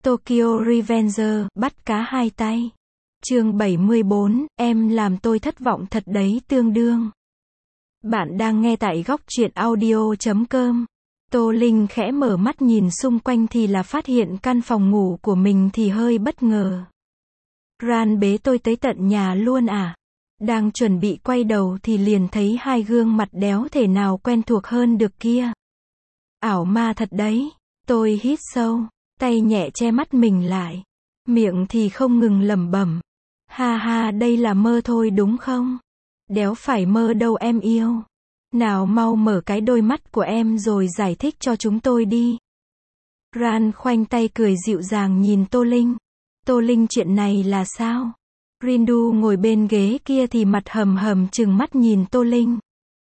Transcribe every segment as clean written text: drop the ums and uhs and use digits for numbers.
Tokyo Revenger, bắt cá hai tay. Chương 74, em làm tôi thất vọng thật đấy tương đương. Bạn đang nghe tại góc truyện audio.com. Tô Linh khẽ mở mắt nhìn xung quanh thì là phát hiện căn phòng ngủ của mình thì hơi bất ngờ. Ran bế tôi tới tận nhà luôn à? Đang chuẩn bị quay đầu thì liền thấy hai gương mặt đéo thể nào quen thuộc hơn được kia. Ảo ma thật đấy. Tôi hít sâu, tay nhẹ che mắt mình lại. Miệng thì không ngừng lẩm bẩm. Ha ha, đây là mơ thôi đúng không? Đéo phải mơ đâu em yêu. Nào mau mở cái đôi mắt của em rồi giải thích cho chúng tôi đi. Ran khoanh tay cười dịu dàng nhìn Tô Linh. Tô Linh, chuyện này là sao? Rindu ngồi bên ghế kia thì mặt hầm hầm trừng mắt nhìn Tô Linh.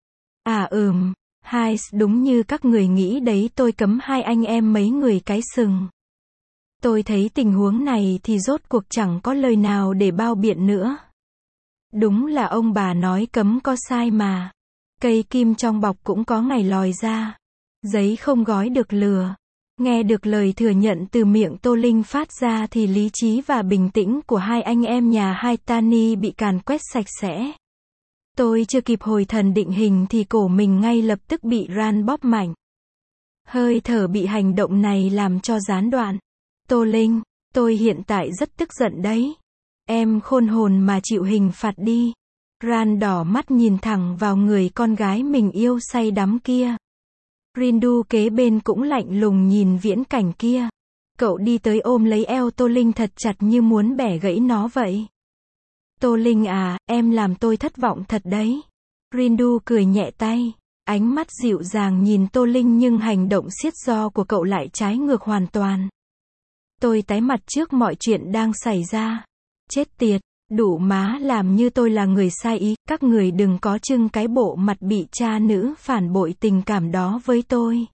À hai, đúng như các người nghĩ đấy, tôi cấm hai anh em mấy người cái sừng. Tôi thấy tình huống này thì rốt cuộc chẳng có lời nào để bao biện nữa. Đúng là ông bà nói cấm có sai mà. Cây kim trong bọc cũng có ngày lòi ra. Giấy không gói được lừa. Nghe được lời thừa nhận từ miệng Tô Linh phát ra thì lý trí và bình tĩnh của hai anh em nhà hai Tani bị càn quét sạch sẽ. Tôi chưa kịp hồi thần định hình thì cổ mình ngay lập tức bị Ran bóp mạnh. Hơi thở bị hành động này làm cho gián đoạn. Tô Linh, tôi hiện tại rất tức giận đấy. Em khôn hồn mà chịu hình phạt đi. Ran đỏ mắt nhìn thẳng vào người con gái mình yêu say đắm kia. Rindu kế bên cũng lạnh lùng nhìn viễn cảnh kia. Cậu đi tới ôm lấy eo Tô Linh thật chặt như muốn bẻ gãy nó vậy. Tô Linh à, em làm tôi thất vọng thật đấy. Rindu cười nhẹ tay. Ánh mắt dịu dàng nhìn Tô Linh nhưng hành động xiết giò của cậu lại trái ngược hoàn toàn. Tôi tái mặt trước mọi chuyện đang xảy ra. Chết tiệt, đủ má làm như tôi là người sai ý, các người đừng có trưng cái bộ mặt bị cha nữ phản bội tình cảm đó với tôi.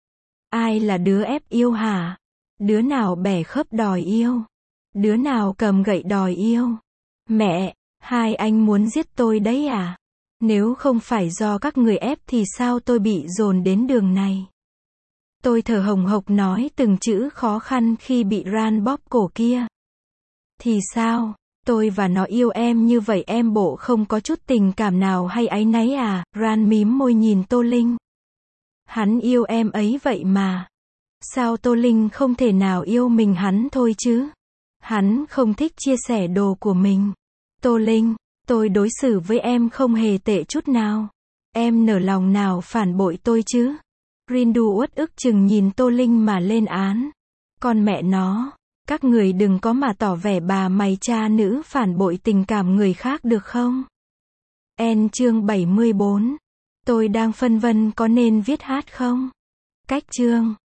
Ai là đứa ép yêu hả? Đứa nào bẻ khớp đòi yêu? Đứa nào cầm gậy đòi yêu? Mẹ, hai anh muốn giết tôi đấy à? Nếu không phải do các người ép thì sao tôi bị dồn đến đường này? Tôi thở hồng hộc nói từng chữ khó khăn khi bị Ran bóp cổ kia. Thì sao? Tôi và nó yêu em như vậy em bộ không có chút tình cảm nào hay áy náy à? Ran mím môi nhìn Tô Linh. Hắn yêu em ấy vậy mà. Sao Tô Linh không thể nào yêu mình hắn thôi chứ? Hắn không thích chia sẻ đồ của mình. Tô Linh, tôi đối xử với em không hề tệ chút nào. Em nở lòng nào phản bội tôi chứ? Rindu uất ức chừng nhìn Tô Linh mà lên án. Con mẹ nó, các người đừng có mà tỏ vẻ bà mày cha nữ phản bội tình cảm người khác được không? Chương 74. Tôi đang phân vân có nên viết hát không? Cách chương.